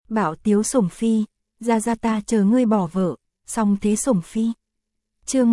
Bảo Tiếu Sủng Phi, ra ta chờ ngươi bỏ vợ, xong thế Sủng Phi. Chương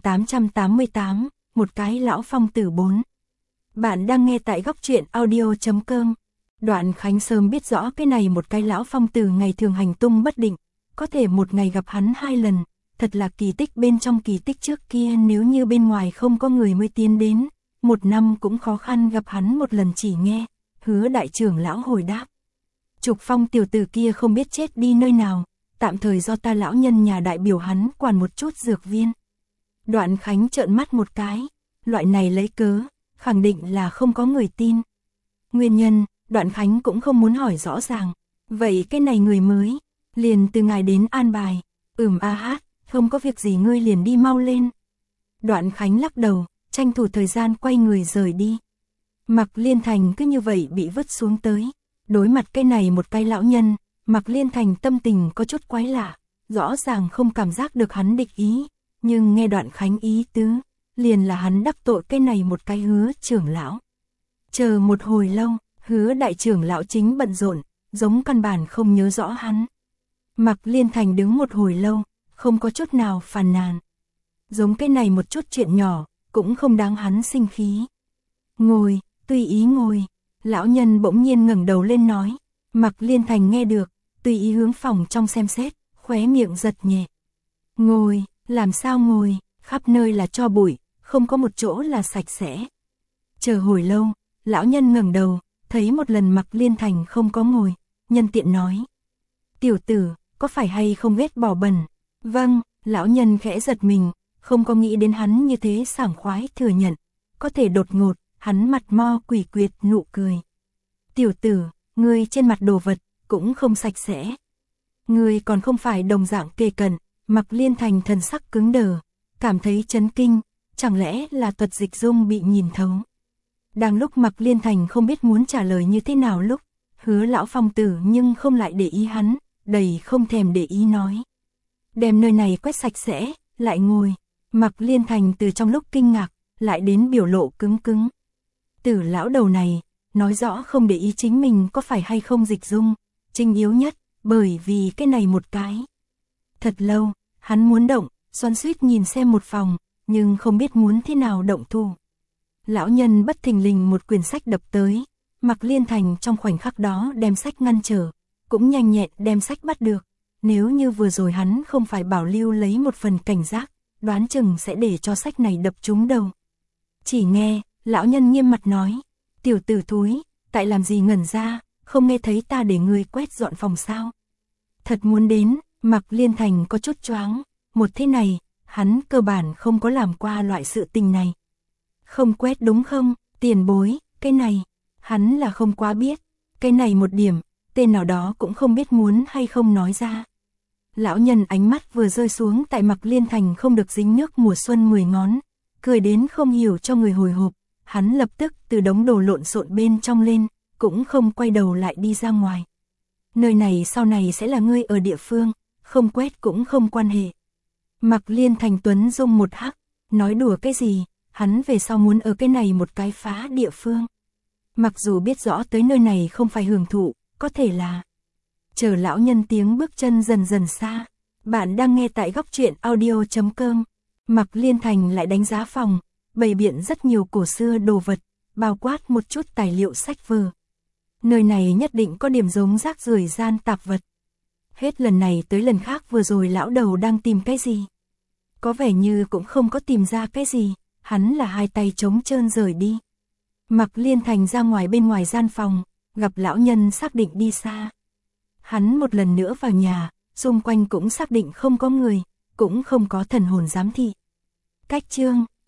1888, một cái lão phong tử 4. Bạn đang nghe tại góc truyện audio.com. Đoạn Khánh sớm biết rõ cái này một cái lão phong tử ngày thường hành tung bất định, có thể một ngày gặp hắn 2 lần, thật là kỳ tích bên trong kỳ tích. Trước kia nếu như bên ngoài không có người mới tiến đến, 1 năm cũng khó khăn gặp hắn một lần. Chỉ nghe Hứa đại trưởng lão hồi đáp: Trục Phong tiểu tử kia không biết chết đi nơi nào, tạm thời do ta lão nhân nhà đại biểu hắn quản một chút dược viên. Đoạn Khánh trợn mắt một cái, loại này lấy cớ, khẳng định là không có người tin. Nguyên nhân, Đoạn Khánh cũng không muốn hỏi rõ ràng. Vậy cái này người mới, liền từ ngài đến an bài. Hát, không có việc gì, ngươi liền đi mau lên. Đoạn Khánh lắc đầu, tranh thủ thời gian quay người rời đi. Mạc Liên Thành cứ như vậy bị vứt xuống tới. Đối mặt cái này một cái lão nhân, Mạc Liên Thành tâm tình có chút quái lạ, rõ ràng không cảm giác được hắn địch ý, nhưng nghe Đoạn Khánh ý tứ, liền là hắn đắc tội cái này một cái Hứa trưởng lão. Chờ một hồi lâu, Hứa đại trưởng lão chính bận rộn, giống căn bản không nhớ rõ hắn. Mạc Liên Thành đứng một hồi lâu, không có chút nào phàn nàn. Giống cái này một chút chuyện nhỏ, cũng không đáng hắn sinh khí. Ngồi, tùy ý ngồi. Lão nhân bỗng nhiên ngẩng đầu lên nói. Mạc Liên Thành nghe được, tùy ý hướng phòng trong xem xét, khóe miệng giật nhẹ. Ngồi, làm sao ngồi, khắp nơi là tro bụi, không có một chỗ là sạch sẽ. Chờ hồi lâu, lão nhân ngẩng đầu, thấy một lần Mạc Liên Thành không có ngồi, nhân tiện nói: Tiểu tử, có phải hay không ghét bỏ bẩn? Vâng. Lão nhân khẽ giật mình, không có nghĩ đến hắn như thế sảng khoái thừa nhận, có thể đột ngột. Hắn mặt mo quỷ quyệt nụ cười. Tiểu tử, ngươi trên mặt đồ vật, cũng không sạch sẽ. Ngươi còn không phải đồng dạng kề cận. Mạc Liên Thành thần sắc cứng đờ, cảm thấy chấn kinh, chẳng lẽ là thuật dịch dung bị nhìn thấu. Đang lúc Mạc Liên Thành không biết muốn trả lời như thế nào lúc, Hứa lão phong tử nhưng không lại để ý hắn, đầy không thèm để ý nói: Đem nơi này quét sạch sẽ, lại ngồi. Mạc Liên Thành từ trong lúc kinh ngạc, lại đến biểu lộ cứng cứng. Tử lão đầu này, nói rõ không để ý chính mình có phải hay không dịch dung, chính yếu nhất, bởi vì cái này một cái. Thật lâu, hắn muốn động, xoắn xuýt nhìn xem một phòng, nhưng không biết muốn thế nào động thủ. Lão nhân bất thình lình một quyển sách đập tới, Mạc Liên Thành trong khoảnh khắc đó đem sách ngăn trở, cũng nhanh nhẹn đem sách bắt được. Nếu như vừa rồi hắn không phải bảo lưu lấy một phần cảnh giác, đoán chừng sẽ để cho sách này đập trúng đầu. Chỉ nghe lão nhân nghiêm mặt nói: Tiểu tử thúi, tại làm gì ngẩn ra, không nghe thấy ta để người quét dọn phòng sao? Thật muốn đến. Mạc Liên Thành có chút choáng, một thế này, hắn cơ bản không có làm qua loại sự tình này. Không quét đúng không, tiền bối, cái này, hắn là không quá biết, cái này một điểm, tên nào đó cũng không biết muốn hay không nói ra. Lão nhân ánh mắt vừa rơi xuống tại Mạc Liên Thành không được dính nước mùa xuân 10 ngón, cười đến không hiểu cho người hồi hộp, hắn lập tức từ đống đồ lộn xộn bên trong lên, cũng không quay đầu lại đi ra ngoài. Nơi này sau này sẽ là ngươi ở địa phương, không quét cũng không quan hệ. Mạc Liên Thành tuấn dung một hắc, nói đùa cái gì, hắn về sau muốn ở cái này một cái phá địa phương. Mặc dù biết rõ tới nơi này không phải hưởng thụ, có thể là. Chờ lão nhân tiếng bước chân dần dần xa, bạn đang nghe tại góc truyện audio.com. Mạc Liên Thành lại đánh giá phòng, bày biện rất nhiều cổ xưa đồ vật, bao quát một chút tài liệu sách vở. Nơi này nhất định có điểm giống rác rưởi gian tạp vật. Hết lần này tới lần khác vừa rồi lão đầu đang tìm cái gì? Có vẻ như cũng không có tìm ra cái gì, hắn là hai tay trống trơn rời đi. Mạc Liên Thành ra ngoài bên ngoài gian phòng, gặp lão nhân xác định đi xa. Hắn một lần nữa vào nhà, xung quanh cũng xác định không có người, cũng không có thần hồn giám thị. Cách chương